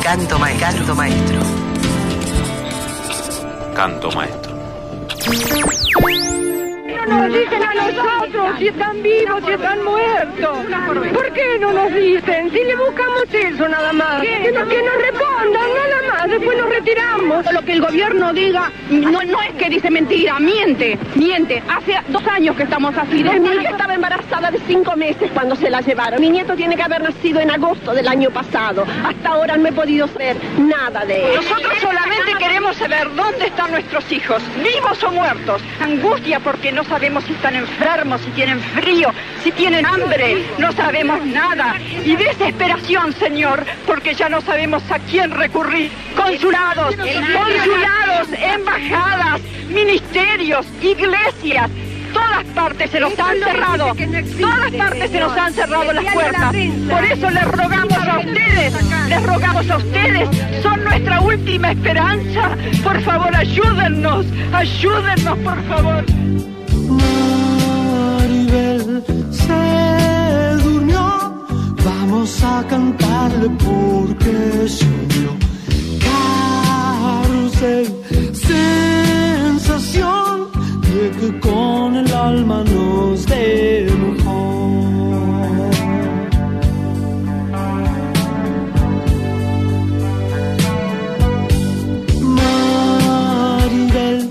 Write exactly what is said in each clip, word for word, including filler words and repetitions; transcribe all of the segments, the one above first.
Canto maestro. Canto maestro. Canto maestro. No nos dicen a nosotros si están vivos, si están muertos. ¿Por qué no nos dicen? Si le buscamos eso nada más. Que nos, que nos respondan nada más, después nos retiramos. Lo que el gobierno diga no, no es que dice mentira, miente, miente. Hace dos años que estamos así. Mi hija estaba embarazada de cinco meses cuando se la llevaron. Mi nieto tiene que haber nacido en agosto del año pasado. Hasta ahora no he podido saber nada de él. Nosotros solamente queremos saber dónde están nuestros hijos, vivos o muertos. Angustia porque no sabemos si están enfermos, si tienen frío, si tienen hambre, no sabemos nada. Y desesperación, Señor, porque ya no sabemos a quién recurrir. Consulados, consulados, embajadas, ministerios, iglesias, todas partes se nos han cerrado, todas partes se nos han cerrado las puertas. Por eso les rogamos a ustedes, les rogamos a ustedes, son nuestra última esperanza. Por favor, ayúdennos, ayúdennos, por favor. Maribel se durmió, vamos a cantarle porque soñó. Carrusel, sensación de que con el alma nos dé mejor. Maribel,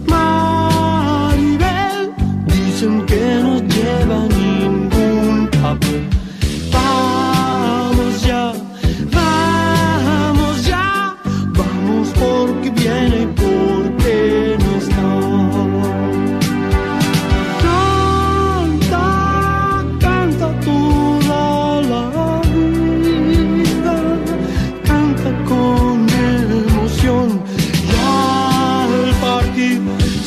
Maribel, dicen que no lleva ningún papel. Vamos ya, vamos ya, vamos porque viene y porque no está. Canta, canta toda la vida, canta con emoción y al partir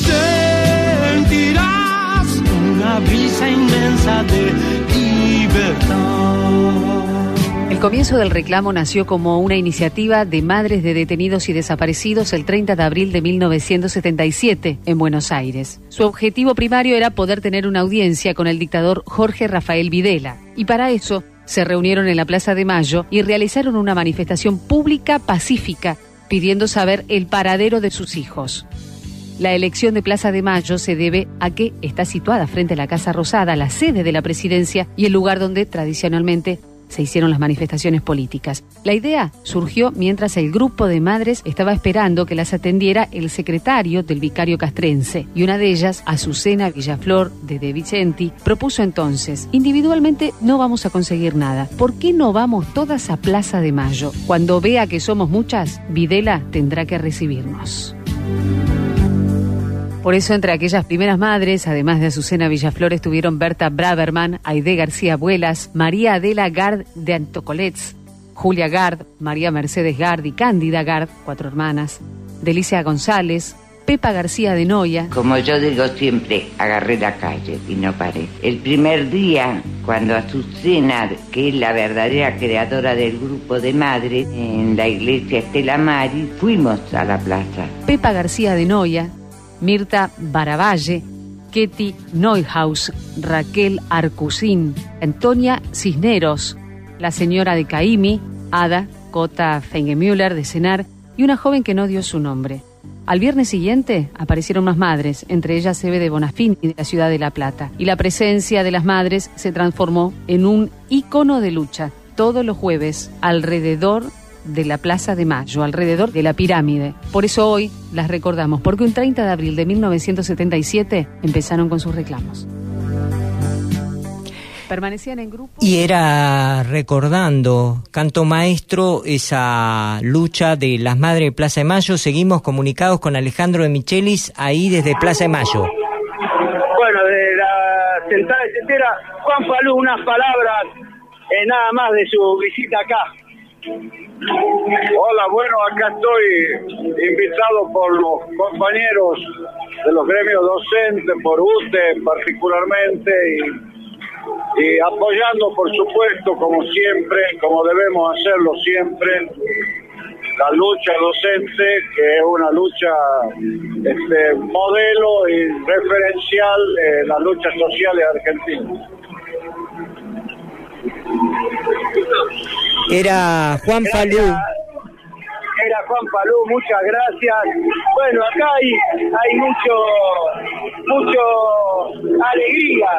sentirás una brisa inmensa de libertad. El comienzo del reclamo nació como una iniciativa de madres de detenidos y desaparecidos el treinta de abril de mil novecientos setenta y siete en Buenos Aires. Su objetivo primario era poder tener una audiencia con el dictador Jorge Rafael Videla, y para eso se reunieron en la Plaza de Mayo y realizaron una manifestación pública pacífica pidiendo saber el paradero de sus hijos. La elección de Plaza de Mayo se debe a que está situada frente a la Casa Rosada, la sede de la presidencia y el lugar donde tradicionalmente se hicieron las manifestaciones políticas. La idea surgió mientras el grupo de madres estaba esperando que las atendiera el secretario del vicario castrense, y una de ellas, Azucena Villaflor de De Vicenti, propuso entonces: individualmente no vamos a conseguir nada, ¿por qué no vamos todas a Plaza de Mayo? Cuando vea que somos muchas, Videla tendrá que recibirnos. Por eso, entre aquellas primeras madres, además de Azucena Villaflor, estuvieron Berta Braverman, Aide García Buelas, María Adela Gard de Antocolets, Julia Gard, María Mercedes Gard y Cándida Gard, cuatro hermanas, Delicia González, Pepa García de Noya. Como yo digo siempre, agarré la calle y no paré. El primer día, cuando Azucena, que es la verdadera creadora del grupo de madres, en la iglesia Estela Maris, fuimos a la plaza. Pepa García de Noya, Mirta Baravalle, Ketty Neuhaus, Raquel Arcusín, Antonia Cisneros, la señora de Caimi, Ada Cota Fengemüller de Senar y una joven que no dio su nombre. Al viernes siguiente aparecieron más madres, entre ellas Eve de Bonafini de la ciudad de La Plata, y la presencia de las madres se transformó en un ícono de lucha todos los jueves alrededor de la Plaza de Mayo, alrededor de la pirámide. Por eso hoy las recordamos, porque un treinta de abril de mil novecientos setenta y siete empezaron con sus reclamos. Permanecían en grupo. Y era recordando, canto maestro, esa lucha de las madres de Plaza de Mayo. Seguimos comunicados con Alejandro de Michelis, ahí desde Plaza de Mayo. Bueno, de la central etcétera, Juan Falú, unas palabras eh, nada más de su visita acá. Hola, bueno, acá estoy invitado por los compañeros de los gremios docentes, por U T E particularmente, y, y apoyando, por supuesto, como siempre, como debemos hacerlo siempre, la lucha docente, que es una lucha este, modelo y referencial de las luchas sociales argentinas. Era Juan Falú. Juan Palú, muchas gracias. Bueno, acá hay, hay mucho, mucho alegría.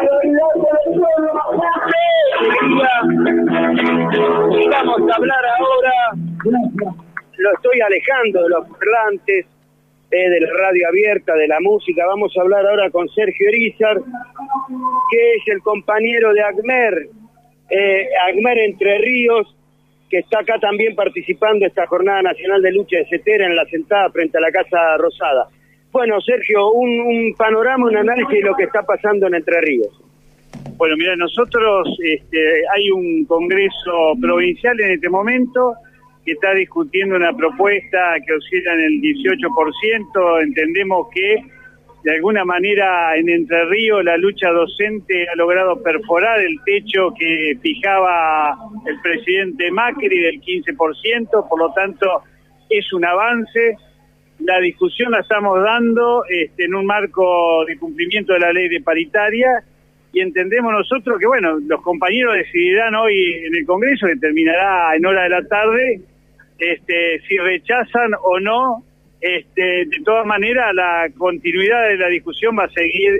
alegría. Vamos a hablar ahora, lo estoy alejando de los parlantes, eh, de la radio abierta, de la música. Vamos a hablar ahora con Sergio Irizar, que es el compañero de ACMER, eh, ACMER Entre Ríos, que está acá también participando esta Jornada Nacional de Lucha de Cetera en la sentada frente a la Casa Rosada. Bueno, Sergio, un, un panorama, un análisis de lo que está pasando en Entre Ríos. Bueno, mira, nosotros, este, hay un congreso provincial en este momento que está discutiendo una propuesta que oscila en el dieciocho por ciento. Entendemos que de alguna manera en Entre Ríos la lucha docente ha logrado perforar el techo que fijaba el presidente Macri del quince por ciento, por lo tanto es un avance. La discusión la estamos dando este, en un marco de cumplimiento de la ley de paritaria, y entendemos nosotros que, bueno, los compañeros decidirán hoy en el Congreso, que terminará en hora de la tarde, este, si rechazan o no. Este, de todas maneras, la continuidad de la discusión va a seguir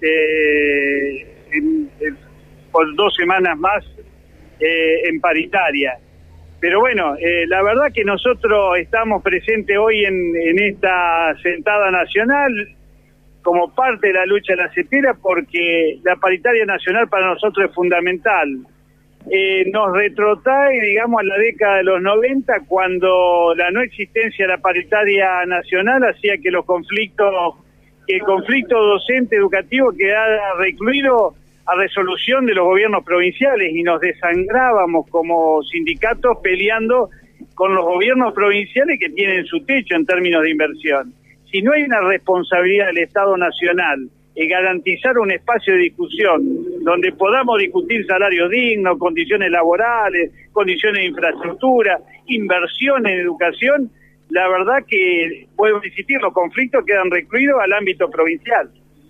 este, en, en, por dos semanas más eh, en paritaria. Pero bueno, eh, la verdad que nosotros estamos presentes hoy en, en esta sentada nacional como parte de la lucha de la cetera, porque la paritaria nacional para nosotros es fundamental. Eh, nos retrotrae, digamos, a la década de los noventa, cuando la no existencia de la paritaria nacional hacía que los conflictos, que el conflicto docente educativo quedara recluido a resolución de los gobiernos provinciales, y nos desangrábamos como sindicatos peleando con los gobiernos provinciales que tienen su techo en términos de inversión. Si no hay una responsabilidad del Estado Nacional en garantizar un espacio de discusión donde podamos discutir salarios dignos, condiciones laborales, condiciones de infraestructura, inversión en educación, la verdad que, puedo insistir, los conflictos quedan recluidos al ámbito provincial.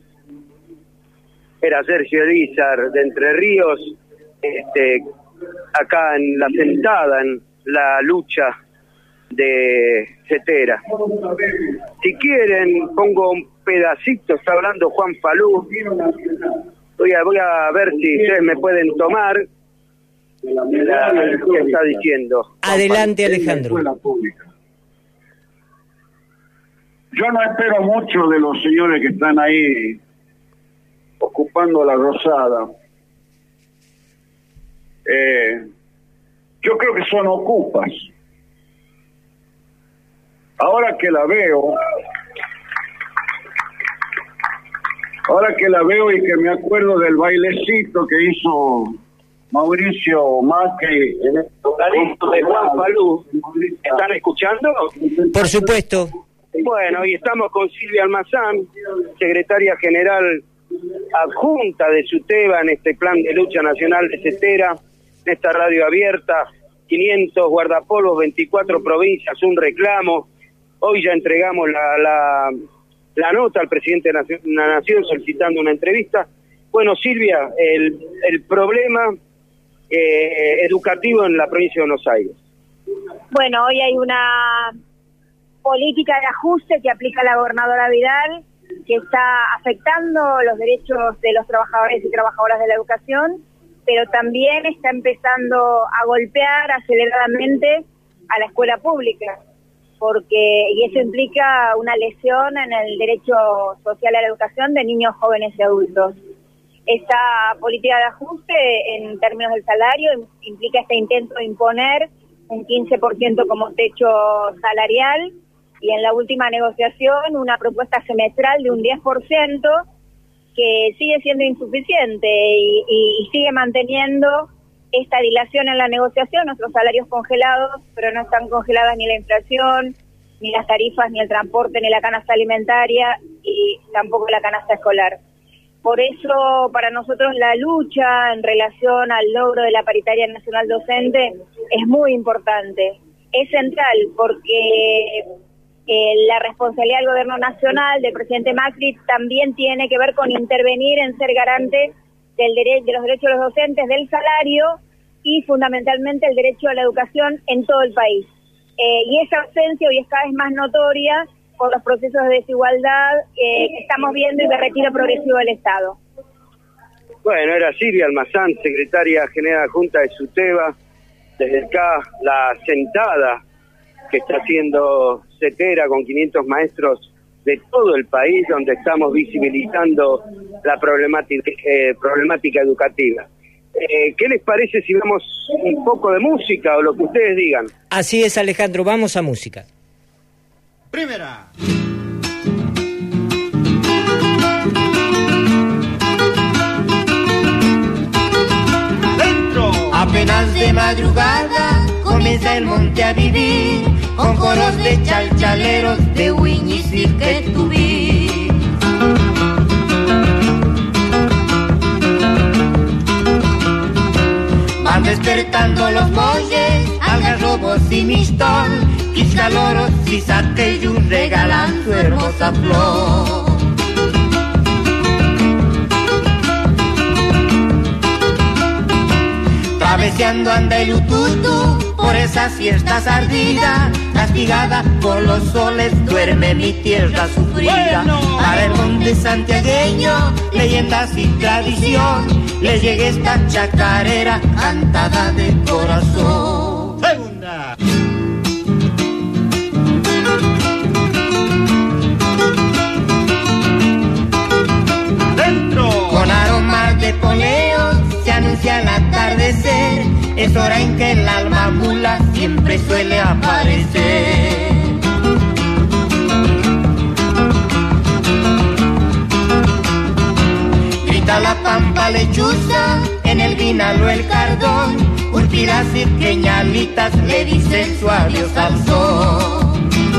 Era Sergio Irizar de Entre Ríos, este, acá en la sentada, en la lucha de Cetera. Si quieren, pongo un pedacito, está hablando Juan Palú. Voy a, voy a ver si ustedes me pueden tomar la que está diciendo. Adelante, Alejandro. Yo no espero mucho de los señores que están ahí ocupando la Rosada. Eh, yo creo que son ocupas. Ahora que la veo, ahora que la veo y que me acuerdo del bailecito que hizo Mauricio Macri en el vocalista de Juan Palú, ¿están escuchando? Por supuesto. Bueno, y estamos con Silvia Almazán, secretaria general adjunta de SUTEBA en este plan de lucha nacional de Cetera, en esta radio abierta, quinientos guardapolvos, veinticuatro provincias, un reclamo. Hoy ya entregamos la, la, la nota al presidente de la Nación solicitando una entrevista. Bueno, Silvia, el, el problema eh, educativo en la provincia de Buenos Aires. Bueno, hoy hay una política de ajuste que aplica la gobernadora Vidal, que está afectando los derechos de los trabajadores y trabajadoras de la educación, pero también está empezando a golpear aceleradamente a la escuela pública, porque y eso implica una lesión en el derecho social a la educación de niños, jóvenes y adultos. Esta política de ajuste en términos del salario implica este intento de imponer un quince por ciento como techo salarial, y en la última negociación una propuesta semestral de un diez por ciento que sigue siendo insuficiente y, y, y sigue manteniendo esta dilación en la negociación, nuestros salarios congelados, pero no están congeladas ni la inflación, ni las tarifas, ni el transporte, ni la canasta alimentaria y tampoco la canasta escolar. Por eso, para nosotros la lucha en relación al logro de la paritaria nacional docente es muy importante. Es central porque eh, la responsabilidad del gobierno nacional, del presidente Macri, también tiene que ver con intervenir en ser garante del dere- de los derechos de los docentes, del salario y fundamentalmente el derecho a la educación en todo el país. eh, y esa ausencia hoy es cada vez más notoria por los procesos de desigualdad eh, que estamos viendo y de retiro progresivo del Estado. Bueno, era Silvia Almazán, secretaria general adjunta de SUTEBA, desde acá la sentada que está haciendo CETERA con quinientos maestros de todo el país, donde estamos visibilizando la problemática, eh, problemática educativa. Eh, ¿Qué les parece si vamos un poco de música o lo que ustedes digan? Así es, Alejandro, vamos a música. Primera. Dentro. Apenas de madrugada comienza el monte a vivir, con coros de chalchaleros, de huiñis y que tubí. Van despertando los molles, algarrobos y mistón, quiscaloros y sateyus regalan su hermosa flor. Traveseando anda el ututu por esa siesta ardida, castigada por los soles duerme mi tierra sufrida. Bueno. Para el monte santiagueño, leyendas y tradición, le llegue esta chacarera cantada de corazón. Segunda. Dentro. Con aromas de poleo se anuncia el atardecer, es hora en que el alma mula siempre suele aparecer. Grita la pampa lechuza, en el vinalo el cardón, urtiras y queñalitas le dicen su adiós al sol.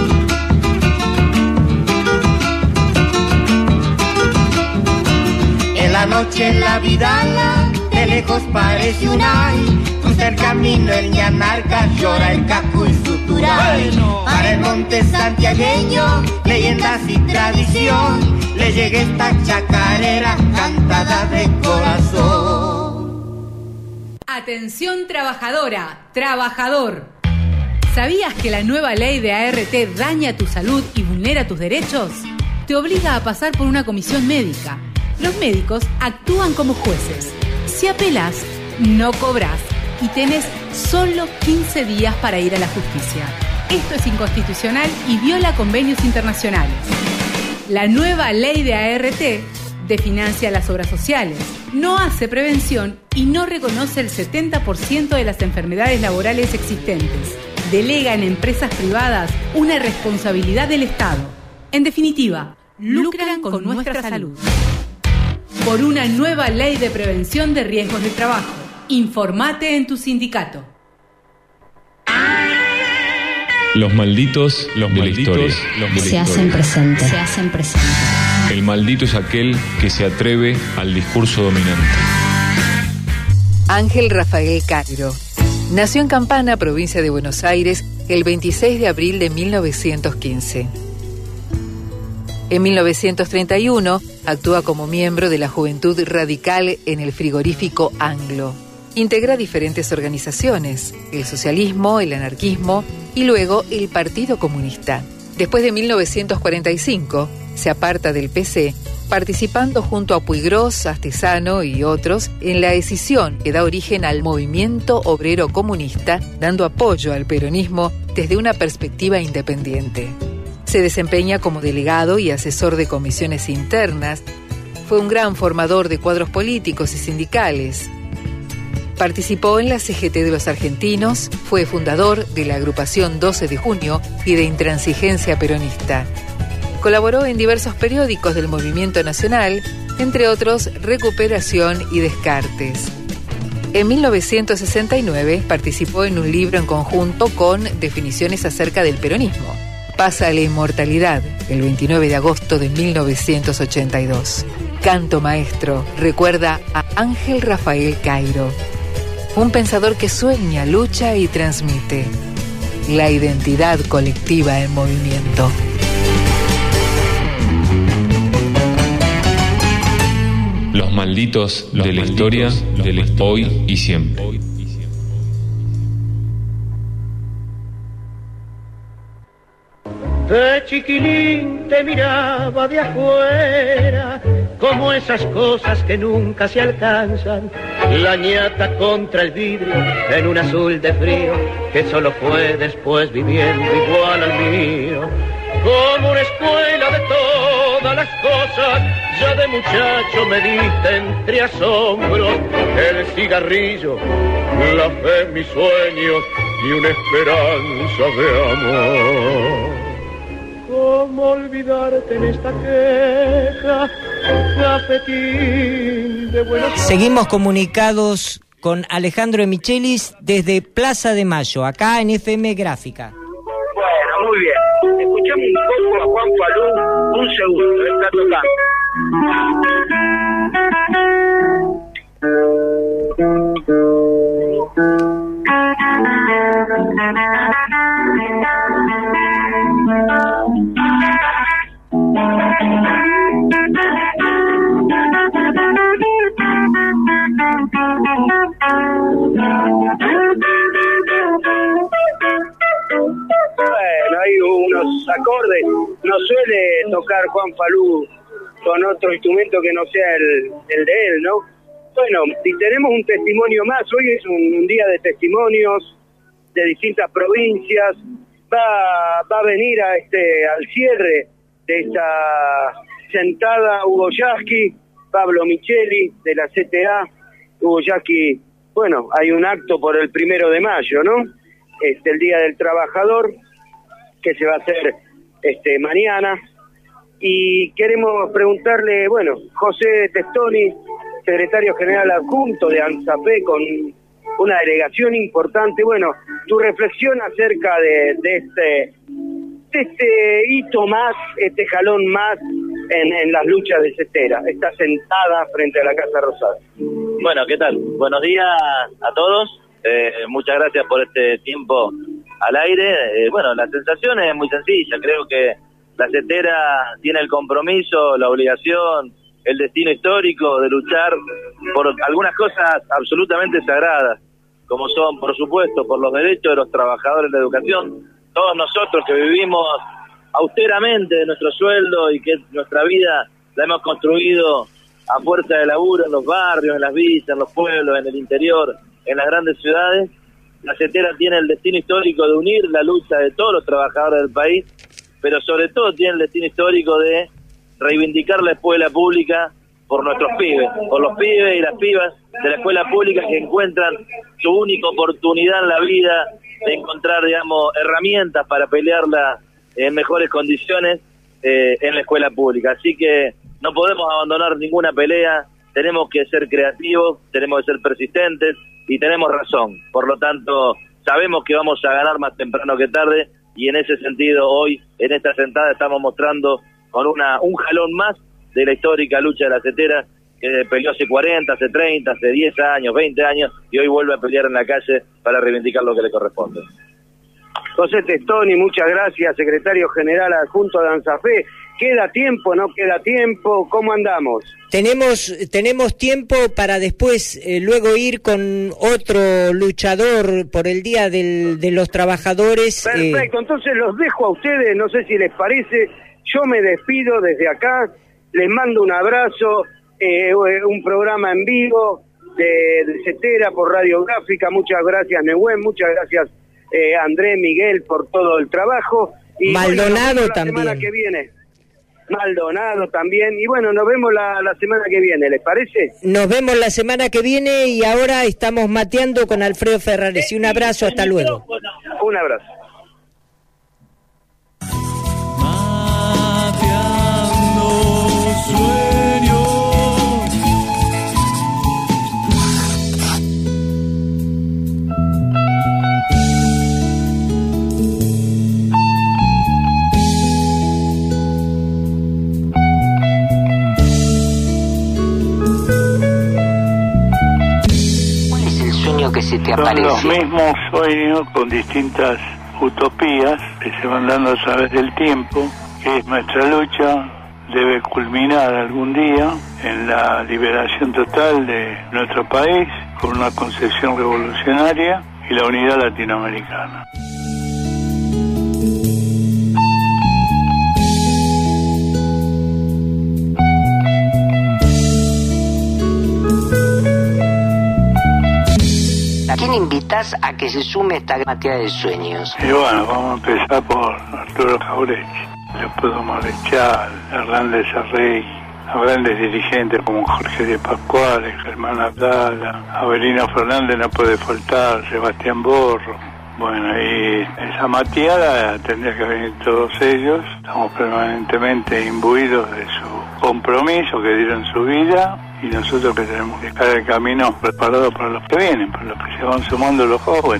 En la noche en la vidala, de lejos parece un ay, cruza el camino el ñanarca, llora el cacu y su turay. Bueno. Para el monte santiagueño, leyendas y tradición, le llegue esta chacarera cantada de corazón. Atención trabajadora, trabajador. ¿Sabías que la nueva ley de A R T daña tu salud y vulnera tus derechos? Te obliga a pasar por una comisión médica. Los médicos actúan como jueces. Si apelás, no cobrás y tenés solo quince días para ir a la justicia. Esto es inconstitucional y viola convenios internacionales. La nueva ley de A R T desfinancia las obras sociales, no hace prevención y no reconoce el setenta por ciento de las enfermedades laborales existentes. Delega en empresas privadas una responsabilidad del Estado. En definitiva, lucran con nuestra salud. Por una nueva ley de prevención de riesgos de trabajo. Informate en tu sindicato. Los malditos, los de malditos, la historia. Los de se la hacen historia. presentes. Se hacen presentes. El maldito es aquel que se atreve al discurso dominante. Ángel Rafael Cairo nació en Campana, provincia de Buenos Aires, el veintiséis de abril de mil novecientos quince. En mil novecientos treinta y uno actúa como miembro de la Juventud Radical en el frigorífico Anglo. Integra diferentes organizaciones, el socialismo, el anarquismo y luego el Partido Comunista. Después de mil novecientos cuarenta y cinco se aparta del P C, participando junto a Puigros, Astesano y otros en la escisión que da origen al movimiento obrero comunista, dando apoyo al peronismo desde una perspectiva independiente. Se desempeña como delegado y asesor de comisiones internas. Fue un gran formador de cuadros políticos y sindicales. Participó en la C G T de los argentinos, fue fundador de la agrupación doce de junio y de Intransigencia Peronista. Colaboró en diversos periódicos del movimiento nacional, entre otros Recuperación y Descartes. En mil novecientos sesenta y nueve participó en un libro en conjunto con definiciones acerca del peronismo. Pasa a la inmortalidad el veintinueve de agosto de mil novecientos ochenta y dos. Canto Maestro recuerda a Ángel Rafael Cairo, un pensador que sueña, lucha y transmite la identidad colectiva en movimiento. Los malditos Los de la malditos, historia del hoy y siempre. De chiquilín te miraba de afuera, como esas cosas que nunca se alcanzan. La ñata contra el vidrio en un azul de frío, que solo fue después viviendo igual al mío. Como una escuela de todas las cosas, ya de muchacho me diste entre asombros el cigarrillo, la fe, mis sueños y una esperanza de amor. ¿Cómo olvidarte en esta queja, cafetín de Buenos Aires? Seguimos comunicados con Alejandro de Michelis desde Plaza de Mayo, acá en F M Gráfica. Bueno, muy bien. Escuchamos un poco a Juan Falú, un segundo, está tocando. Bueno, hay unos acordes. No suele tocar Juan Falú con otro instrumento que no sea el, el de él, ¿no? Bueno, y tenemos un testimonio más. Hoy es un, un día de testimonios de distintas provincias. Va, va a venir a este al cierre de esta sentada Hugo Yasky, Pablo Micheli de la C T A. Hugo Yasky, bueno, hay un acto por el primero de mayo, ¿no? Este, el Día del Trabajador, que se va a hacer este mañana. Y queremos preguntarle, bueno, José Testoni, secretario general adjunto de ANSAPE, con una delegación importante, bueno, tu reflexión acerca de, de este de este hito más, este jalón más en, en las luchas de Cetera, esta sentada frente a la Casa Rosada. Bueno, ¿qué tal? Buenos días a todos, eh, muchas gracias por este tiempo al aire. Eh, bueno, la sensación es muy sencilla, creo que la Cetera tiene el compromiso, la obligación, el destino histórico de luchar por algunas cosas absolutamente sagradas, como son, por supuesto, por los derechos de los trabajadores de la educación. Todos nosotros que vivimos austeramente de nuestro sueldo y que nuestra vida la hemos construido a fuerza de laburo en los barrios, en las villas, en los pueblos, en el interior, en las grandes ciudades, la Cetera tiene el destino histórico de unir la lucha de todos los trabajadores del país, pero sobre todo tiene el destino histórico de reivindicar la escuela pública por nuestros pibes, por los pibes y las pibas de la escuela pública que encuentran su única oportunidad en la vida de encontrar, digamos, herramientas para pelearla en mejores condiciones eh, en la escuela pública. Así que no podemos abandonar ninguna pelea, tenemos que ser creativos, tenemos que ser persistentes y tenemos razón. Por lo tanto, sabemos que vamos a ganar más temprano que tarde y en ese sentido hoy, en esta sentada, estamos mostrando con una un jalón más de la histórica lucha de la Cetera, que peleó hace cuarenta, hace treinta, hace diez años, veinte años, y hoy vuelve a pelear en la calle para reivindicar lo que le corresponde. José Testoni, muchas gracias, secretario general adjunto de ANSAFE. ¿Queda tiempo, no queda tiempo? ¿Cómo andamos? Tenemos tenemos tiempo para después, eh, luego ir con otro luchador por el Día del, de los Trabajadores. Perfecto, eh... entonces los dejo a ustedes, no sé si les parece. Yo me despido desde acá, les mando un abrazo, eh, un programa en vivo de, de Cetera por Radiográfica. Muchas gracias, Nehuen, muchas gracias, eh, André, Miguel, por todo el trabajo. Y Maldonado bueno, también. La semana que viene. Maldonado también. Y bueno, nos vemos la, la semana que viene, ¿les parece? Nos vemos la semana que viene y ahora estamos mateando con Alfredo Ferrares. Y un abrazo, hasta luego. Un abrazo. Que se te aparece. Son los mismos sueños con distintas utopías que se van dando a través del tiempo, que es nuestra lucha debe culminar algún día en la liberación total de nuestro país con una concepción revolucionaria y la unidad latinoamericana. invitás a que se sume esta materia de sueños? Y bueno, vamos a empezar por Arturo Jauregui, Leopoldo Marechal, Hernández Arrey, a grandes dirigentes como Jorge de Pascuales, Germán Abdala, Avelino Fernández no puede faltar, Sebastián Borro. Bueno, y esa mateada tendría que venir todos ellos. Estamos permanentemente imbuidos de su compromiso, que dieron su vida, y nosotros que tenemos que estar el camino preparado para los que vienen, para los que se van sumando los jóvenes.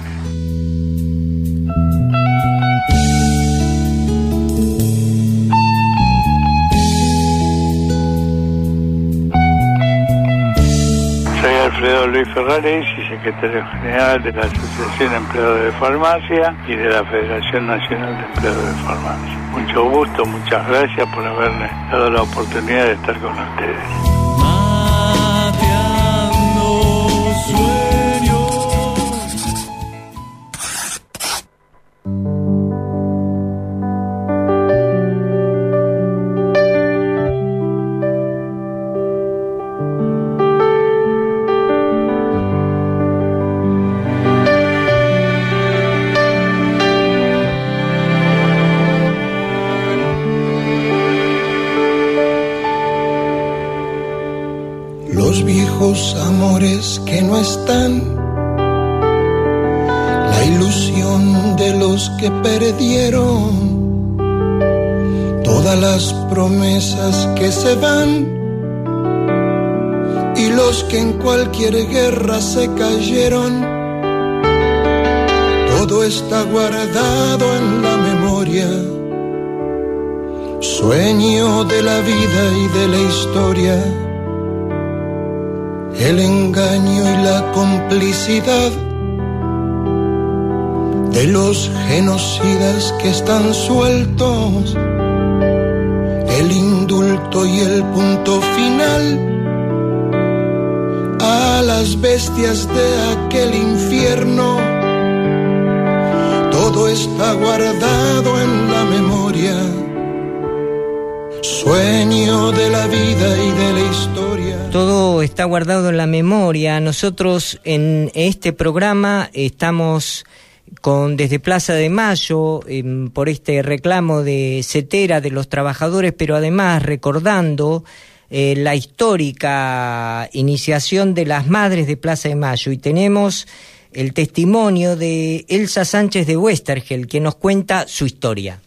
Soy Alfredo Luis Ferraris, secretario general de la Asociación de Empleados de Farmacia y de la Federación Nacional de Empleados de Farmacia. Mucho gusto, muchas gracias por haberme dado la oportunidad de estar con ustedes. Amores que no están, la ilusión de los que perdieron, todas las promesas que se van y los que en cualquier guerra se cayeron. Todo está guardado en la memoria, sueño de la vida y de la historia. El engaño y la complicidad de los genocidas que están sueltos, el indulto y el punto final a las bestias de aquel infierno. Todo está guardado en la memoria, sueño de la vida y de la historia. Todo está guardado en la memoria. Nosotros en este programa estamos con desde Plaza de Mayo eh, por este reclamo de Cetera de los trabajadores, pero además recordando eh, la histórica iniciación de las madres de Plaza de Mayo, y tenemos el testimonio de Elsa Sánchez de Westergel, que nos cuenta su historia.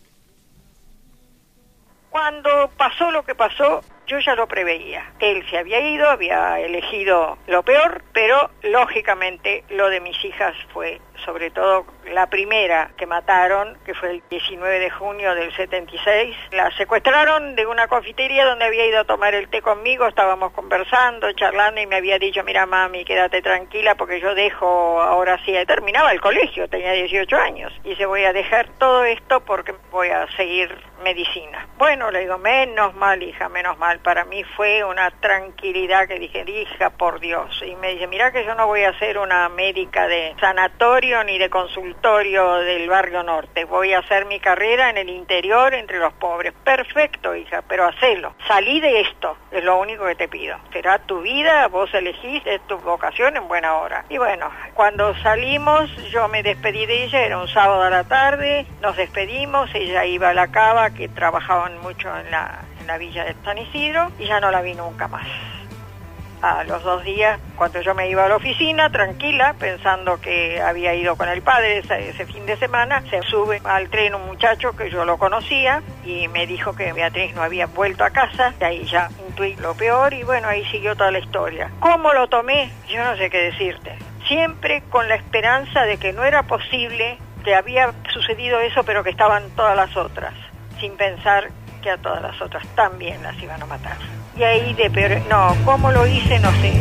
Cuando pasó lo que pasó, yo ya lo preveía. Él se había ido, había elegido lo peor, pero lógicamente lo de mis hijas fue, sobre todo la primera que mataron, que fue el diecinueve de junio del setenta y seis. La secuestraron de una confitería donde había ido a tomar el té conmigo, estábamos conversando, charlando, y me había dicho, mira mami, quédate tranquila porque yo dejo, ahora sí, terminaba el colegio, tenía dieciocho años, y se voy a dejar todo esto porque voy a seguir medicina. Bueno, le digo, menos mal, hija, menos mal. Para mí fue una tranquilidad que dije, hija, por Dios. Y me dice, mira que yo no voy a ser una médica de sanatorio ni de consultorio del barrio norte. Voy a hacer mi carrera en el interior, entre los pobres. Perfecto, hija, pero hacelo. Salí de esto, es lo único que te pido. Será tu vida, vos elegís, es tu vocación en buena hora. Y bueno, cuando salimos, yo me despedí de ella, era un sábado a la tarde, nos despedimos, ella iba a la cava, que trabajaban mucho en la, en la villa de San Isidro, y ya no la vi nunca más. A los dos días, cuando yo me iba a la oficina, tranquila, pensando que había ido con el padre ese, ese fin de semana, se sube al tren un muchacho que yo lo conocía y me dijo que Beatriz no había vuelto a casa, y ahí ya intuí lo peor, y bueno, ahí siguió toda la historia. ¿Cómo lo tomé? Yo no sé qué decirte. Siempre con la esperanza de que no era posible, que había sucedido eso, pero que estaban todas las otras, sin pensar que a todas las otras también las iban a matar. Y ahí de peor, no, ¿cómo lo hice? No sé.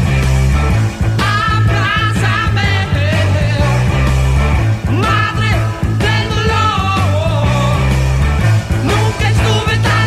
Madre del dolor, nunca estuve tan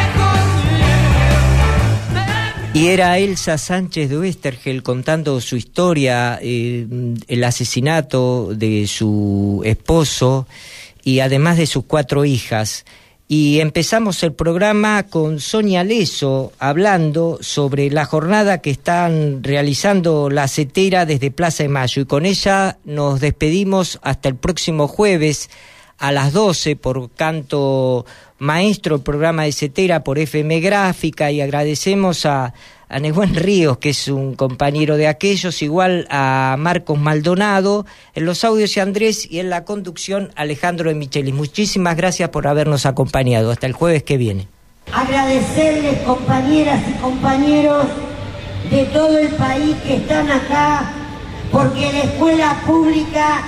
lejos. Y era Elsa Sánchez de Westergel contando su historia, eh, el asesinato de su esposo y además de sus cuatro hijas. y empezamos el programa con Sonia Leso hablando sobre la jornada que están realizando la CETERA desde Plaza de Mayo, y con ella nos despedimos hasta el próximo jueves a las doce por Canto Maestro, el programa de CETERA por F M Gráfica, y agradecemos a, a Nehuen Ríos, que es un compañero de aquellos, igual a Marcos Maldonado, en los audios y Andrés, y en la conducción Alejandro de Michelis. Muchísimas gracias por habernos acompañado. Hasta el jueves que viene. Agradecerles, compañeras y compañeros de todo el país que están acá, porque la escuela pública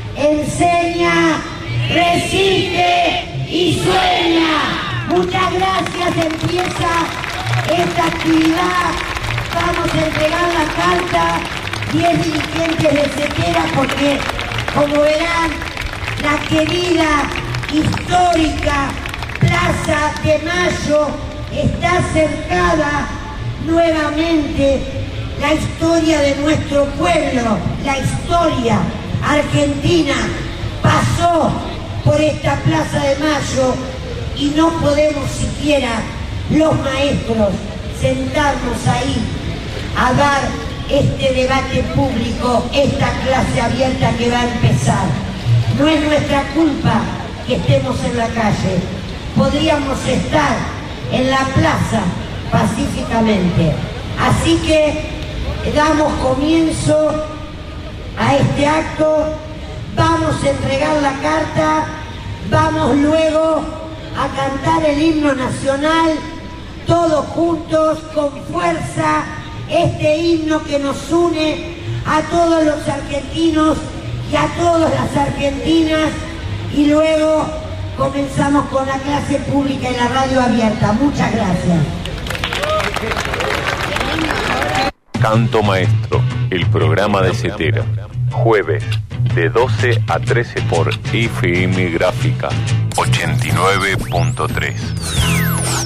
enseña, resiste y sueña. Muchas gracias. Empieza esta actividad. Vamos a entregar la carta, diez dirigentes de CETERA, porque, como verán, la querida, histórica Plaza de Mayo está cercada nuevamente. La historia de nuestro pueblo, la historia argentina, pasó por esta Plaza de Mayo, y no podemos siquiera los maestros sentarnos ahí a dar este debate público, esta clase abierta que va a empezar. No es nuestra culpa que estemos en la calle. Podríamos estar en la plaza pacíficamente. Así que damos comienzo a este acto. Vamos a entregar la carta, vamos luego a cantar el himno nacional, todos juntos, con fuerza, este himno que nos une a todos los argentinos y a todas las argentinas, y luego comenzamos con la clase pública y la radio abierta. Muchas gracias. Canto Maestro, el programa de CETERA, jueves de doce a trece por F M Gráfica ochenta y nueve punto tres.